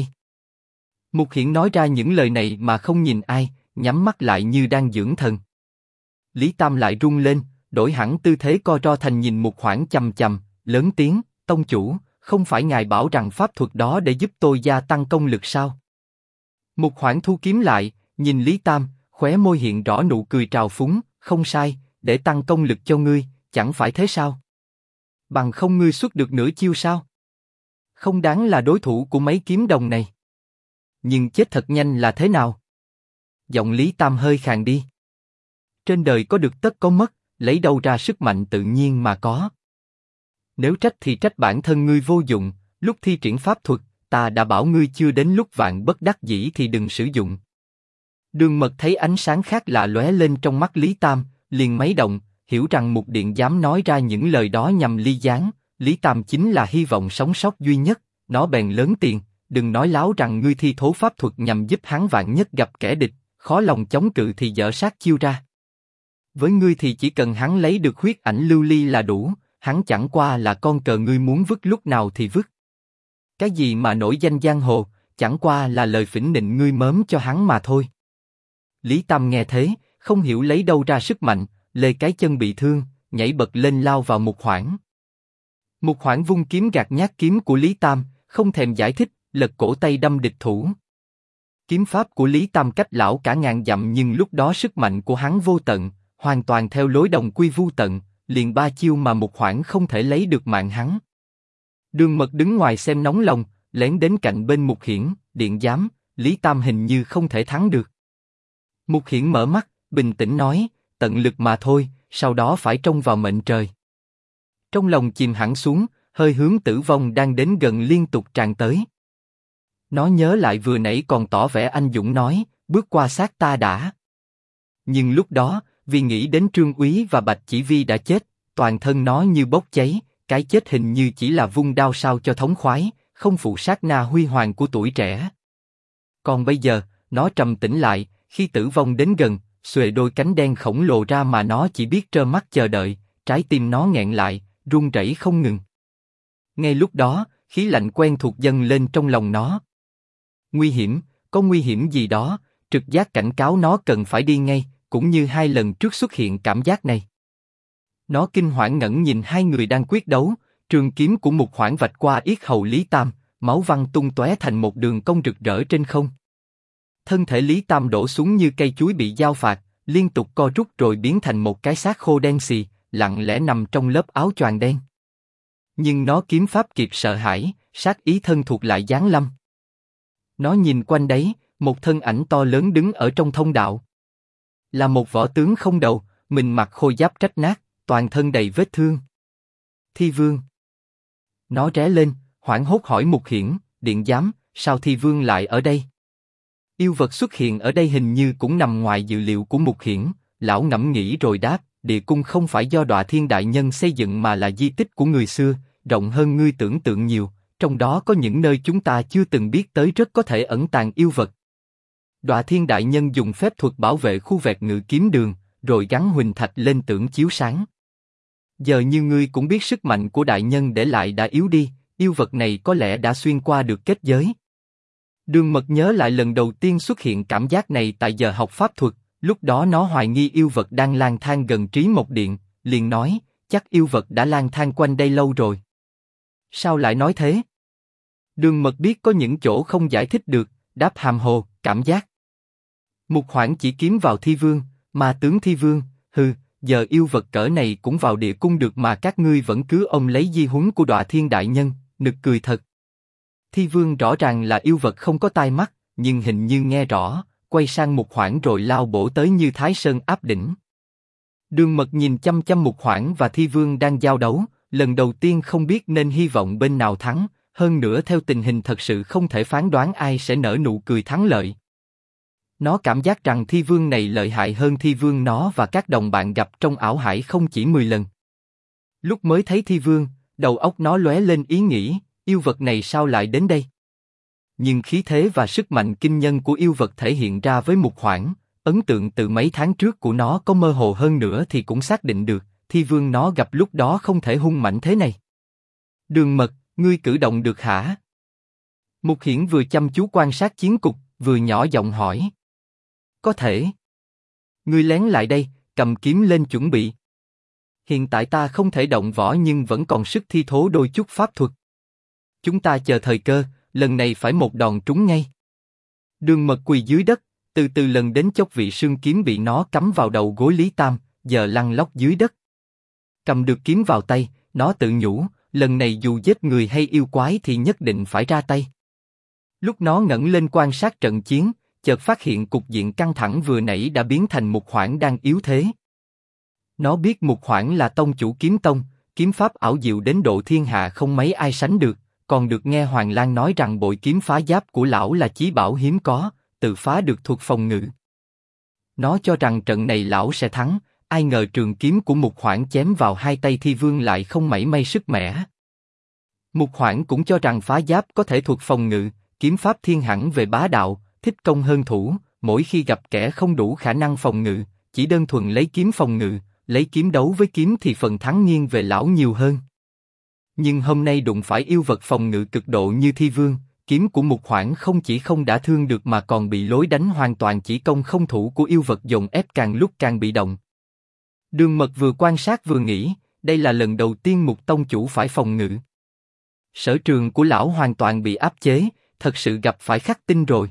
Mục Hiển nói ra những lời này mà không nhìn ai, nhắm mắt lại như đang dưỡng thần. Lý Tam lại run lên, đổi hẳn tư thế co ro thành nhìn Mục Hoảng chằm chằm, lớn tiếng, tông chủ, không phải ngài bảo rằng pháp thuật đó để giúp tôi gia tăng công lực sao? Mục Hoảng thu kiếm lại, nhìn Lý Tam, khóe môi hiện rõ nụ cười trào phúng, không sai, để tăng công lực cho ngươi, chẳng phải thế sao? Bằng không ngươi xuất được nửa chiêu sao? Không đáng là đối thủ của mấy kiếm đồng này. Nhưng chết thật nhanh là thế nào? Giọng Lý Tam hơi khàn đi. Trên đời có được tất có mất, lấy đâu ra sức mạnh tự nhiên mà có. Nếu trách thì trách bản thân ngươi vô dụng, lúc thi triển pháp thuật, ta đã bảo ngươi chưa đến lúc vạn bất đắc dĩ thì đừng sử dụng. Đường Mật thấy ánh sáng khác lạ lóe lên trong mắt Lý Tam, liền mấy động, hiểu rằng Mục Điện dám nói ra những lời đó nhằm ly gián, Lý Tam chính là hy vọng sống sót duy nhất, nó bèn lớn tiền, đừng nói láo rằng ngươi thi thố pháp thuật nhằm giúp hắn vạn nhất gặp kẻ địch, khó lòng chống cự thì dở sát chiêu ra. Với ngươi thì chỉ cần hắn lấy được huyết ảnh lưu ly là đủ, hắn chẳng qua là con cờ ngươi muốn vứt lúc nào thì vứt. Cái gì mà nổi danh giang hồ, chẳng qua là lời phỉnh nịnh ngươi mớm cho hắn mà thôi. Lý Tam nghe thế, không hiểu lấy đâu ra sức mạnh, lê cái chân bị thương, nhảy bật lên lao vào Mục Hoảng. Mục Hoảng vung kiếm gạt nhát kiếm của Lý Tam, không thèm giải thích, lật cổ tay đâm địch thủ. Kiếm pháp của Lý Tam cách lão cả ngàn dặm nhưng lúc đó sức mạnh của hắn vô tận, hoàn toàn theo lối đồng quy vu tận, liền ba chiêu mà Mục Hoảng không thể lấy được mạng hắn. Đường Mật đứng ngoài xem nóng lòng, lén đến cạnh bên Mục Hiển, điện giám, Lý Tam hình như không thể thắng được. Mục Hiển mở mắt, bình tĩnh nói, tận lực mà thôi, sau đó phải trông vào mệnh trời. Trong lòng chìm hẳn xuống, hơi hướng tử vong đang đến gần liên tục tràn tới. Nó nhớ lại vừa nãy còn tỏ vẻ anh dũng nói, bước qua xác ta đã. Nhưng lúc đó, vì nghĩ đến Trương Úy và Bạch Chỉ Vi đã chết, toàn thân nó như bốc cháy, cái chết hình như chỉ là vung đao sao cho thống khoái, không phụ sát na huy hoàng của tuổi trẻ. Còn bây giờ, nó trầm tĩnh lại, khi tử vong đến gần, xuề đôi cánh đen khổng lồ ra mà nó chỉ biết trơ mắt chờ đợi, trái tim nó nghẹn lại, run rẩy không ngừng. Ngay lúc đó, khí lạnh quen thuộc dâng lên trong lòng nó. Nguy hiểm, có nguy hiểm gì đó, trực giác cảnh cáo nó cần phải đi ngay, cũng như hai lần trước xuất hiện cảm giác này. Nó kinh hoảng ngẩng nhìn hai người đang quyết đấu, trường kiếm của Mục Hoảng vạch qua yết hầu Lý Tam, máu văng tung tóe thành một đường cong rực rỡ trên không. Thân thể Lý Tam đổ xuống như cây chuối bị dao phạt, liên tục co rút rồi biến thành một cái xác khô đen xì, lặng lẽ nằm trong lớp áo choàng đen. Nhưng nó kiếm pháp kịp sợ hãi, sát ý thân thuộc lại giáng lâm. Nó nhìn quanh đấy, một thân ảnh to lớn đứng ở trong thông đạo. Là một võ tướng không đầu, mình mặc khôi giáp rách nát, toàn thân đầy vết thương. Thi Vương. Nó ré lên, hoảng hốt hỏi Mục Hiển, điện giám, sao Thi Vương lại ở đây? Yêu vật xuất hiện ở đây hình như cũng nằm ngoài dự liệu của Mục Hiển, lão ngẫm nghĩ rồi đáp, địa cung không phải do Đọa Thiên Đại Nhân xây dựng mà là di tích của người xưa, rộng hơn ngươi tưởng tượng nhiều, trong đó có những nơi chúng ta chưa từng biết tới rất có thể ẩn tàng yêu vật. Đọa Thiên Đại Nhân dùng phép thuật bảo vệ khu vẹt ngự kiếm đường, rồi gắn huỳnh thạch lên tưởng chiếu sáng. Giờ như ngươi cũng biết sức mạnh của Đại Nhân để lại đã yếu đi, yêu vật này có lẽ đã xuyên qua được kết giới. Đường Mật nhớ lại lần đầu tiên xuất hiện cảm giác này tại giờ học pháp thuật, lúc đó nó hoài nghi yêu vật đang lang thang gần Trí Mộc Điện, liền nói, chắc yêu vật đã lang thang quanh đây lâu rồi. Sao lại nói thế? Đường Mật biết có những chỗ không giải thích được, đáp hàm hồ, cảm giác. Mục Hoảng chỉ kiếm vào Thi Vương, ma tướng Thi Vương, hừ, giờ yêu vật cỡ này cũng vào địa cung được mà các ngươi vẫn cứ ôm lấy di huấn của Đọa Thiên Đại Nhân, nực cười thật. Thi Vương rõ ràng là yêu vật không có tai mắt, nhưng hình như nghe rõ, quay sang Mục Hoảng rồi lao bổ tới như Thái Sơn áp đỉnh. Đường Mật nhìn chăm chăm Mục Hoảng và Thi Vương đang giao đấu, lần đầu tiên không biết nên hy vọng bên nào thắng, hơn nữa theo tình hình thật sự không thể phán đoán ai sẽ nở nụ cười thắng lợi. Nó cảm giác rằng Thi Vương này lợi hại hơn Thi Vương nó và các đồng bạn gặp trong ảo hải không chỉ 10 lần. Lúc mới thấy Thi Vương, đầu óc nó lóe lên ý nghĩ, yêu vật này sao lại đến đây? Nhưng khí thế và sức mạnh kinh nhân của yêu vật thể hiện ra với Mục Hoảng, ấn tượng từ mấy tháng trước của nó có mơ hồ hơn nữa thì cũng xác định được, Thi Vương nó gặp lúc đó không thể hung mạnh thế này. Đường Mật, ngươi cử động được hả? Mục Hiển vừa chăm chú quan sát chiến cục, vừa nhỏ giọng hỏi. Có thể. Ngươi lén lại đây, cầm kiếm lên chuẩn bị. Hiện tại ta không thể động võ nhưng vẫn còn sức thi thố đôi chút pháp thuật. Chúng ta chờ thời cơ, lần này phải một đòn trúng ngay. Đường Mật quỳ dưới đất, từ từ lần đến chốc vị xương kiếm bị nó cắm vào đầu gối Lý Tam, giờ lăn lóc dưới đất. Cầm được kiếm vào tay, nó tự nhủ, lần này dù giết người hay yêu quái thì nhất định phải ra tay. Lúc nó ngẩng lên quan sát trận chiến, chợt phát hiện cục diện căng thẳng vừa nãy đã biến thành Mục Hoảng đang yếu thế. Nó biết Mục Hoảng là tông chủ kiếm tông, kiếm pháp ảo diệu đến độ thiên hạ không mấy ai sánh được, còn được nghe Hoàng Lang nói rằng bội kiếm phá giáp của lão là chí bảo hiếm có, tự phá được thuật phòng ngự. Nó cho rằng trận này lão sẽ thắng, ai ngờ trường kiếm của Mục Hoảng chém vào hai tay Thi Vương lại không mảy may sức mẻ. Mục Hoảng cũng cho rằng phá giáp có thể thuật phòng ngự, kiếm pháp thiên hẳn về bá đạo, thích công hơn thủ, mỗi khi gặp kẻ không đủ khả năng phòng ngự, chỉ đơn thuần lấy kiếm phòng ngự, lấy kiếm đấu với kiếm thì phần thắng nghiêng về lão nhiều hơn. Nhưng hôm nay đụng phải yêu vật phòng ngự cực độ như Thi Vương, kiếm của Mục Hoảng không chỉ không đả thương được mà còn bị lối đánh hoàn toàn chỉ công không thủ của yêu vật dồn ép càng lúc càng bị động. Đường Mật vừa quan sát vừa nghĩ, đây là lần đầu tiên Mục tông chủ phải phòng ngự. Sở trường của lão hoàn toàn bị áp chế, thật sự gặp phải khắc tinh rồi.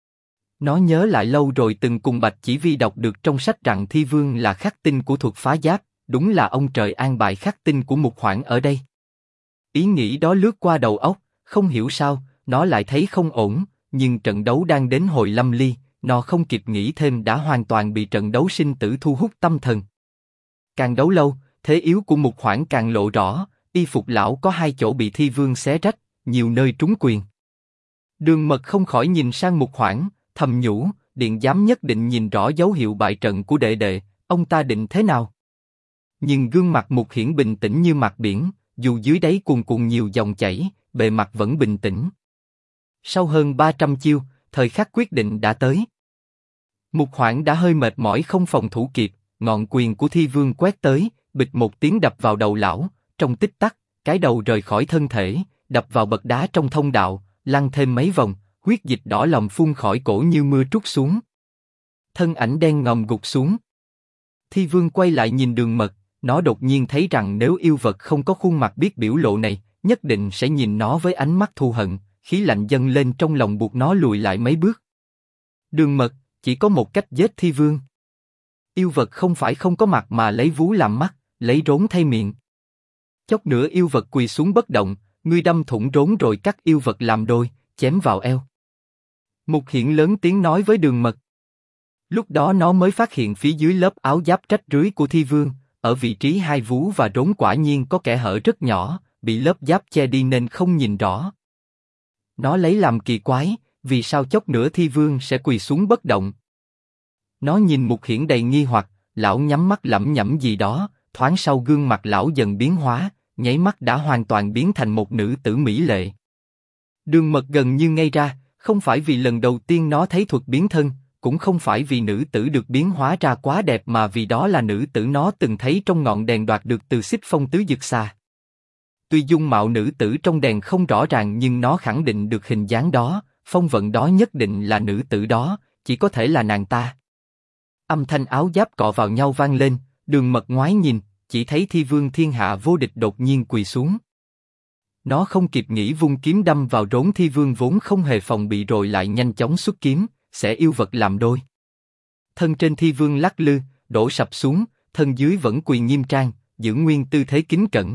Nó nhớ lại lâu rồi từng cùng Bạch Chỉ Vi đọc được trong sách rằng Thi Vương là khắc tinh của thuật phá giáp, đúng là ông trời an bài khắc tinh của Mục Hoảng ở đây. Ý nghĩ đó lướt qua đầu óc, không hiểu sao, nó lại thấy không ổn, nhưng trận đấu đang đến hồi lâm ly, nó không kịp nghĩ thêm đã hoàn toàn bị trận đấu sinh tử thu hút tâm thần. Càng đấu lâu, thế yếu của Mục Hoảng càng lộ rõ, y phục lão có hai chỗ bị Thi Vương xé rách, nhiều nơi trúng quyền. Đường Mật không khỏi nhìn sang Mục Hoảng, thầm nhủ, điện giám nhất định nhìn rõ dấu hiệu bại trận của đệ đệ, ông ta định thế nào? Nhưng gương mặt Mục Hiển bình tĩnh như mặt biển, dù dưới đáy cuồn cuộn nhiều dòng chảy, bề mặt vẫn bình tĩnh. Sau hơn 300 chiêu, thời khắc quyết định đã tới. Mục Hoảng đã hơi mệt mỏi không phòng thủ kịp, ngọn quyền của Thi Vương quét tới, bịch một tiếng đập vào đầu lão, trong tích tắc, cái đầu rời khỏi thân thể, đập vào bậc đá trong thông đạo, lăn thêm mấy vòng, huyết dịch đỏ lòm phun khỏi cổ như mưa trút xuống. Thân ảnh đen ngòm gục xuống. Thi Vương quay lại nhìn Đường Mật, nó đột nhiên thấy rằng nếu yêu vật không có khuôn mặt biết biểu lộ này, nhất định sẽ nhìn nó với ánh mắt thù hận, khí lạnh dâng lên trong lòng buộc nó lùi lại mấy bước. Đường Mật, chỉ có một cách giết Thi Vương. Yêu vật không phải không có mặt mà lấy vú làm mắt, lấy rốn thay miệng. Chốc nữa yêu vật quỳ xuống bất động, ngươi đâm thủng rốn rồi cắt yêu vật làm đôi, chém vào eo. Mục Hiển lớn tiếng nói với Đường Mật. Lúc đó nó mới phát hiện phía dưới lớp áo giáp rách rưới của Thi Vương, ở vị trí hai vú và rốn quả nhiên có kẽ hở rất nhỏ, bị lớp giáp che đi nên không nhìn rõ. Nó lấy làm kỳ quái, vì sao chốc nữa Thi Vương sẽ quỳ xuống bất động? Nó nhìn Mục Hiển đầy nghi hoặc, lão nhắm mắt lẩm nhẩm gì đó, thoáng sau gương mặt lão dần biến hóa, nháy mắt đã hoàn toàn biến thành một nữ tử mỹ lệ. Đường Mật gần như ngây ra, không phải vì lần đầu tiên nó thấy thuật biến thân, cũng không phải vì nữ tử được biến hóa ra quá đẹp mà vì đó là nữ tử nó từng thấy trong ngọn đèn đoạt được từ Xích Phong Tứ Dực Xà. Tuy dung mạo nữ tử trong đèn không rõ ràng nhưng nó khẳng định được hình dáng đó, phong vận đó nhất định là nữ tử đó, chỉ có thể là nàng ta. Âm thanh áo giáp cọ vào nhau vang lên, Đường Mật ngoái nhìn, chỉ thấy Thi Vương thiên hạ vô địch đột nhiên quỳ xuống. Nó không kịp nghĩ vung kiếm đâm vào rốn Thi Vương vốn không hề phòng bị rồi lại nhanh chóng xuất kiếm, sẽ yêu vật làm đôi. thân trên thi vương lắc lư, đổ sập xuống, thân dưới vẫn quỳ nghiêm trang, giữ nguyên tư thế kính cẩn.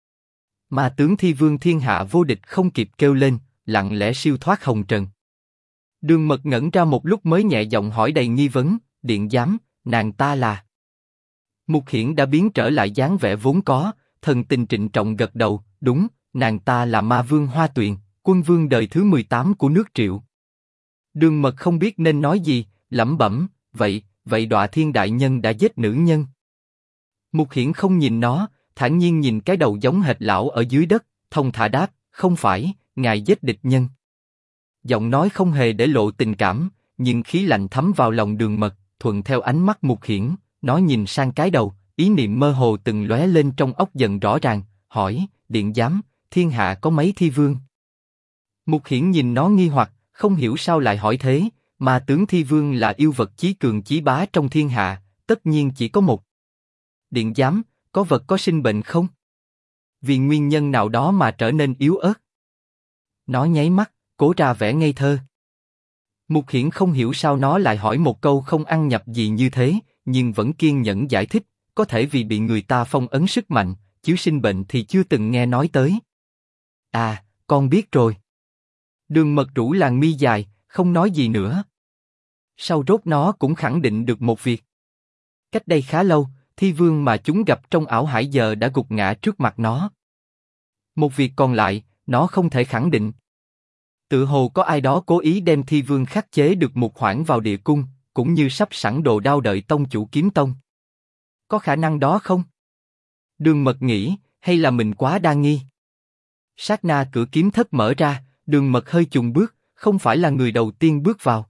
Ma tướng thi vương thiên hạ vô địch không kịp kêu lên, lặng lẽ siêu thoát hồng trần. Đường Mật ngẩn ra một lúc mới nhẹ giọng hỏi đầy nghi vấn, điện giám, nàng ta là? Mục Hiển đã biến trở lại dáng vẻ vốn có, thần tình trịnh trọng gật đầu, đúng, nàng ta là ma vương Hoa Tuyền, quân vương đời thứ 18 của nước Triệu. Đường Mật không biết nên nói gì, lẩm bẩm, vậy Đọa Thiên đại nhân đã giết nữ nhân. Mục Hiển không nhìn nó, thản nhiên nhìn cái đầu giống hệt lão ở dưới đất, thông thả đáp, không phải, ngài giết địch nhân. Giọng nói không hề để lộ tình cảm, nhưng khí lạnh thấm vào lòng Đường Mật, thuận theo ánh mắt Mục Hiển, nó nhìn sang cái đầu, ý niệm mơ hồ từng lóe lên trong óc dần rõ ràng, hỏi, điện giám, thiên hạ có mấy thi vương? Mục Hiển nhìn nó nghi hoặc, không hiểu sao lại hỏi thế, mà tướng thi vương là yêu vật chí cường chí bá trong thiên hạ, tất nhiên chỉ có một. Điện giám, có vật có sinh bệnh không? Vì nguyên nhân nào đó mà trở nên yếu ớt. Nó nháy mắt, cố ra vẻ ngây thơ. Mục Hiển không hiểu sao nó lại hỏi một câu không ăn nhập gì như thế, nhưng vẫn kiên nhẫn giải thích, có thể vì bị người ta phong ấn sức mạnh, chứ sinh bệnh thì chưa từng nghe nói tới. À, con biết rồi. Đường Mật rũ làn mi dài, không nói gì nữa. Sau rốt nó cũng khẳng định được một việc. Cách đây khá lâu, thi vương mà chúng gặp trong ảo hải giờ đã gục ngã trước mặt nó. Một việc còn lại, nó không thể khẳng định. Tự hồ có ai đó cố ý đem thi vương khắc chế được một khoảng vào địa cung, cũng như sắp sẵn đồ đao đợi tông chủ kiếm tông. Có khả năng đó không? Đường Mật nghĩ, hay là mình quá đa nghi? Sát na cửa kiếm thất mở ra, Đường Mật hơi chùng bước, không phải là người đầu tiên bước vào.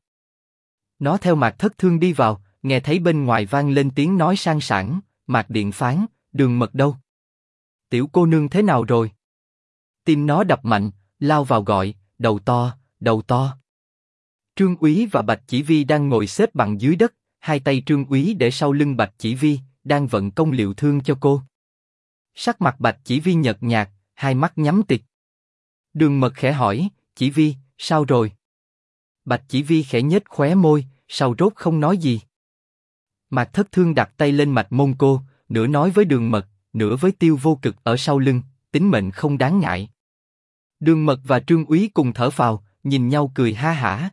Nó theo Mạc Thất Thương đi vào, nghe thấy bên ngoài vang lên tiếng nói sang sảng, Mạc Điện phán, Đường Mật đâu? Tiểu cô nương thế nào rồi? Tim nó đập mạnh, lao vào gọi, đầu to, đầu to. Trương Úy và Bạch Chỉ Vi đang ngồi xếp bằng dưới đất, hai tay Trương Úy để sau lưng Bạch Chỉ Vi, đang vận công liệu thương cho cô. Sắc mặt Bạch Chỉ Vi nhợt nhạt, hai mắt nhắm tịt. Đường Mật khẽ hỏi, Chỉ Vi, sao rồi? Bạch Chỉ Vi khẽ nhếch khóe môi, sau rốt không nói gì. Mạc Thất Thương đặt tay lên mạch môn cô, nửa nói với Đường Mật, nửa với Tiêu Vô Cực ở sau lưng, tính mệnh không đáng ngại. Đường Mật và Trương Úy cùng thở phào, nhìn nhau cười ha hả.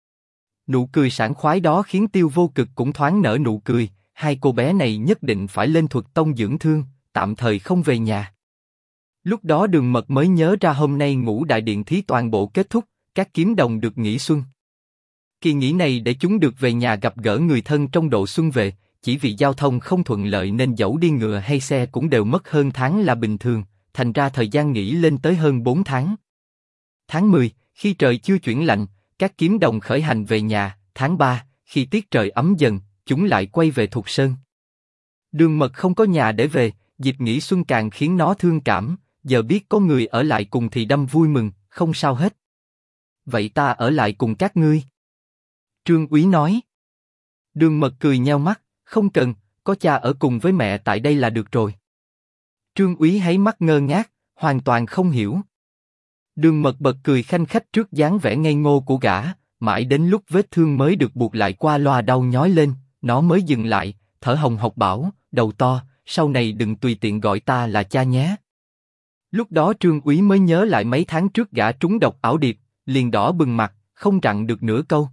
Nụ cười sảng khoái đó khiến Tiêu Vô Cực cũng thoáng nở nụ cười, hai cô bé này nhất định phải lên Thuật Tông dưỡng thương, tạm thời không về nhà. Lúc đó Đường Mật mới nhớ ra hôm nay Ngũ Đại Điện thí toàn bộ kết thúc, các kiếm đồng được nghỉ xuân. Kỳ nghỉ này để chúng được về nhà gặp gỡ người thân trong độ xuân về, chỉ vì giao thông không thuận lợi nên dẫu đi ngựa hay xe cũng đều mất hơn tháng là bình thường, thành ra thời gian nghỉ lên tới hơn 4 tháng. Tháng 10, khi trời chưa chuyển lạnh, các kiếm đồng khởi hành về nhà, tháng 3, khi tiết trời ấm dần, chúng lại quay về Thục Sơn. Đường Mật không có nhà để về, dịp nghỉ xuân càng khiến nó thương cảm, giờ biết có người ở lại cùng thì đâm vui mừng, không sao hết. Vậy ta ở lại cùng các ngươi. Trương Úy nói. Đường Mật cười nheo mắt, không cần, có cha ở cùng với mẹ tại đây là được rồi. Trương Úy háy mắt ngơ ngác, hoàn toàn không hiểu. Đường Mật bật cười khanh khách trước dáng vẻ ngây ngô của gã, mãi đến lúc vết thương mới được buộc lại qua loa đau nhói lên, nó mới dừng lại, thở hồng hộc bảo, đầu to, sau này đừng tùy tiện gọi ta là cha nhé. Lúc đó Trương Úy mới nhớ lại mấy tháng trước gã trúng độc ảo điệp, liền đỏ bừng mặt, không rặn được nửa câu.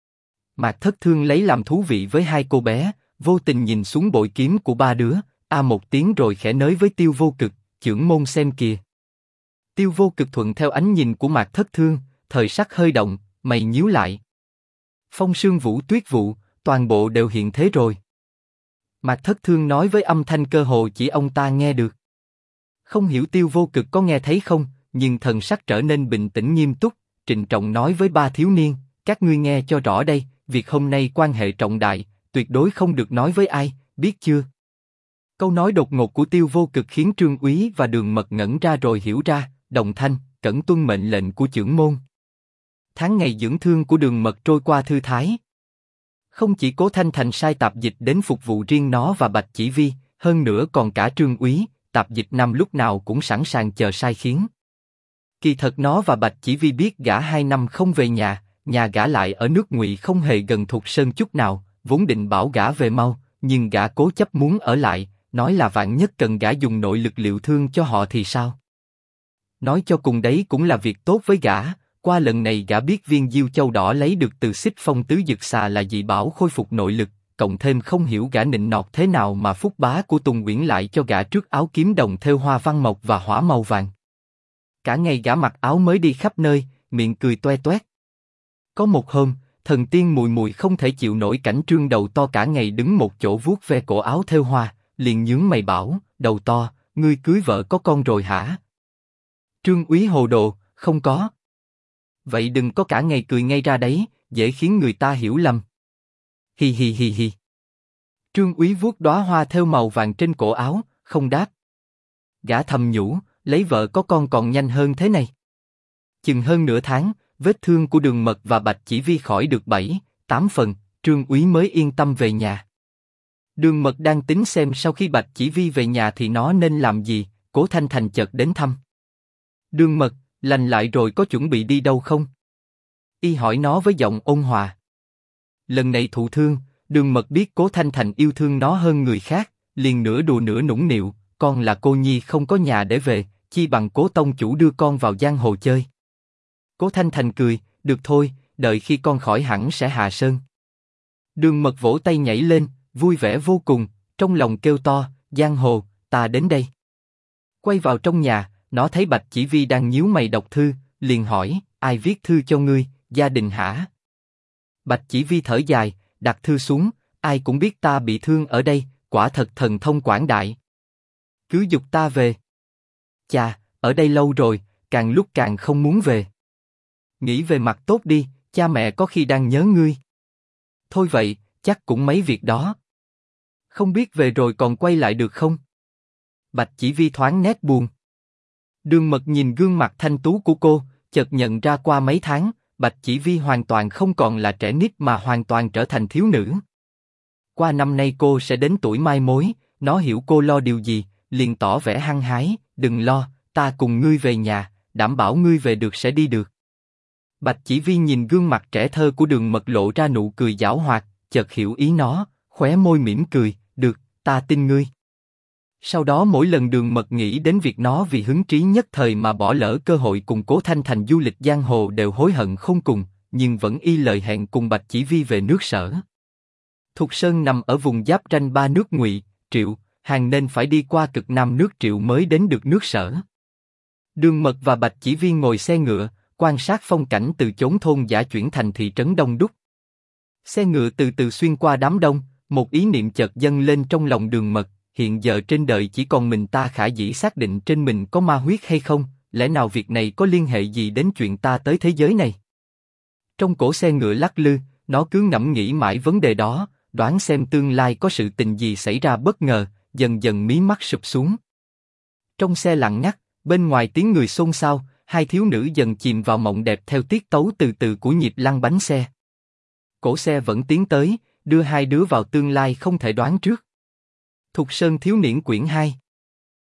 Mạc Thất Thương lấy làm thú vị với hai cô bé, vô tình nhìn xuống bội kiếm của ba đứa, một tiếng rồi khẽ nới với Tiêu Vô Cực, chưởng môn xem kìa. Tiêu Vô Cực thuận theo ánh nhìn của Mạc Thất Thương, thời sắc hơi động, mày nhíu lại. Phong sương vũ tuyết vụ, toàn bộ đều hiện thế rồi. Mạc Thất Thương nói với âm thanh cơ hồ chỉ ông ta nghe được. Không hiểu Tiêu Vô Cực có nghe thấy không, nhưng thần sắc trở nên bình tĩnh nghiêm túc, trịnh trọng nói với ba thiếu niên, các ngươi nghe cho rõ đây, việc hôm nay quan hệ trọng đại, tuyệt đối không được nói với ai, biết chưa? Câu nói đột ngột của Tiêu Vô Cực khiến Trương Úy và Đường Mật ngẩn ra rồi hiểu ra, đồng thanh, cẩn tuân mệnh lệnh của chưởng môn. Tháng ngày dưỡng thương của Đường Mật trôi qua thư thái. Không chỉ Cố Thanh Thành sai tạp dịch đến phục vụ riêng nó và Bạch Chỉ Vi, hơn nữa còn cả Trương Úy, tạp dịch năm lúc nào cũng sẵn sàng chờ sai khiến. Kỳ thật nó và Bạch Chỉ Vi biết gã 2 năm không về nhà gã lại ở nước Ngụy không hề gần Thục Sơn chút nào, vốn định bảo gã về mau, nhưng gã cố chấp muốn ở lại, nói là vạn nhất cần gã dùng nội lực liệu thương cho họ thì sao? Nói cho cùng đấy cũng là việc tốt với gã, qua lần này gã biết viên diêu châu đỏ lấy được từ Xích Phong tứ dực xà là dị bảo khôi phục nội lực, cộng thêm không hiểu gã nịnh nọt thế nào mà phúc bá của Tùng Uyển lại cho gã trước áo kiếm đồng thêu hoa văn mộc và hỏa màu vàng. Cả ngày gã mặc áo mới đi khắp nơi, miệng cười toe toét. Có một hôm, thần tiên mùi mùi không thể chịu nổi cảnh Trương đầu to cả ngày đứng một chỗ vuốt ve cổ áo thêu hoa, liền nhướng mày bảo, đầu to, ngươi cưới vợ có con rồi hả? Trương úy hồ đồ, không có. Vậy đừng có cả ngày cười ngay ra đấy, dễ khiến người ta hiểu lầm. Hi hi hi hi. Trương úy vuốt đóa hoa thêu màu vàng trên cổ áo, không đáp. Gã thầm nhủ, lấy vợ có con còn nhanh hơn thế này. Chừng hơn nửa tháng, vết thương của Đường Mật và Bạch Chỉ Vi khỏi được 7-8 phần, Trương úy mới yên tâm về nhà. Đường Mật đang tính xem sau khi Bạch Chỉ Vi về nhà thì nó nên làm gì, Cố Thanh Thành chợt đến thăm. Đường Mật, lành lại rồi có chuẩn bị đi đâu không? Y hỏi nó với giọng ôn hòa. Lần này thụ thương, Đường Mật biết Cố Thanh Thành yêu thương nó hơn người khác, liền nửa đùa nửa nũng nịu, con là cô nhi không có nhà để về, chi bằng Cố tông chủ đưa con vào giang hồ chơi. Cố Thanh Thành cười, được thôi, đợi khi con khỏi hẳn sẽ hạ sơn. Đường Mật vỗ tay nhảy lên, vui vẻ vô cùng, trong lòng kêu to, giang hồ, ta đến đây. Quay vào trong nhà, nó thấy Bạch Chỉ Vi đang nhíu mày đọc thư, liền hỏi, ai viết thư cho ngươi, gia đình hả? Bạch Chỉ Vi thở dài, đặt thư xuống, ai cũng biết ta bị thương ở đây, quả thật thần thông quảng đại. Cứ giục ta về. Chà, ở đây lâu rồi, càng lúc càng không muốn về. Nghĩ về mặt tốt đi, cha mẹ có khi đang nhớ ngươi. Thôi vậy, chắc cũng mấy việc đó. Không biết về rồi còn quay lại được không? Bạch Chỉ Vi thoáng nét buồn. Đường Mật nhìn gương mặt thanh tú của cô, chợt nhận ra qua mấy tháng, Bạch Chỉ Vi hoàn toàn không còn là trẻ nít mà hoàn toàn trở thành thiếu nữ. Qua năm nay cô sẽ đến tuổi mai mối, nó hiểu cô lo điều gì, liền tỏ vẻ hăng hái, đừng lo, ta cùng ngươi về nhà, đảm bảo ngươi về được sẽ đi được. Bạch Chỉ Vi nhìn gương mặt trẻ thơ của Đường Mật lộ ra nụ cười giảo hoạt, chợt hiểu ý nó, khóe môi mỉm cười, được, ta tin ngươi. Sau đó mỗi lần Đường Mật nghĩ đến việc nó vì hứng trí nhất thời mà bỏ lỡ cơ hội cùng Cố Thanh Thành du lịch giang hồ đều hối hận khôn cùng, nhưng vẫn y lời hẹn cùng Bạch Chỉ Vi về nước Sở. Thục Sơn nằm ở vùng giáp ranh ba nước Ngụy, Triệu, Hàn nên phải đi qua cực nam nước Triệu mới đến được nước Sở. Đường Mật và Bạch Chỉ Vi ngồi xe ngựa, quan sát phong cảnh từ chốn thôn dã chuyển thành thị trấn đông đúc. Xe ngựa từ từ xuyên qua đám đông, một ý niệm chợt dâng lên trong lòng Đường Mật. Hiện giờ trên đời chỉ còn mình ta khả dĩ xác định trên mình có ma huyết hay không, lẽ nào việc này có liên hệ gì đến chuyện ta tới thế giới này? Trong cổ xe ngựa lắc lư, nó cứ ngẫm nghĩ mãi vấn đề đó, đoán xem tương lai có sự tình gì xảy ra bất ngờ, dần dần mí mắt sụp xuống. Trong xe lặng ngắt, bên ngoài tiếng người xôn xao, hai thiếu nữ dần chìm vào mộng đẹp theo tiết tấu từ từ của nhịp lăn bánh xe. Cổ xe vẫn tiến tới, đưa hai đứa vào tương lai không thể đoán trước. Thục Sơn thiếu niên quyển 2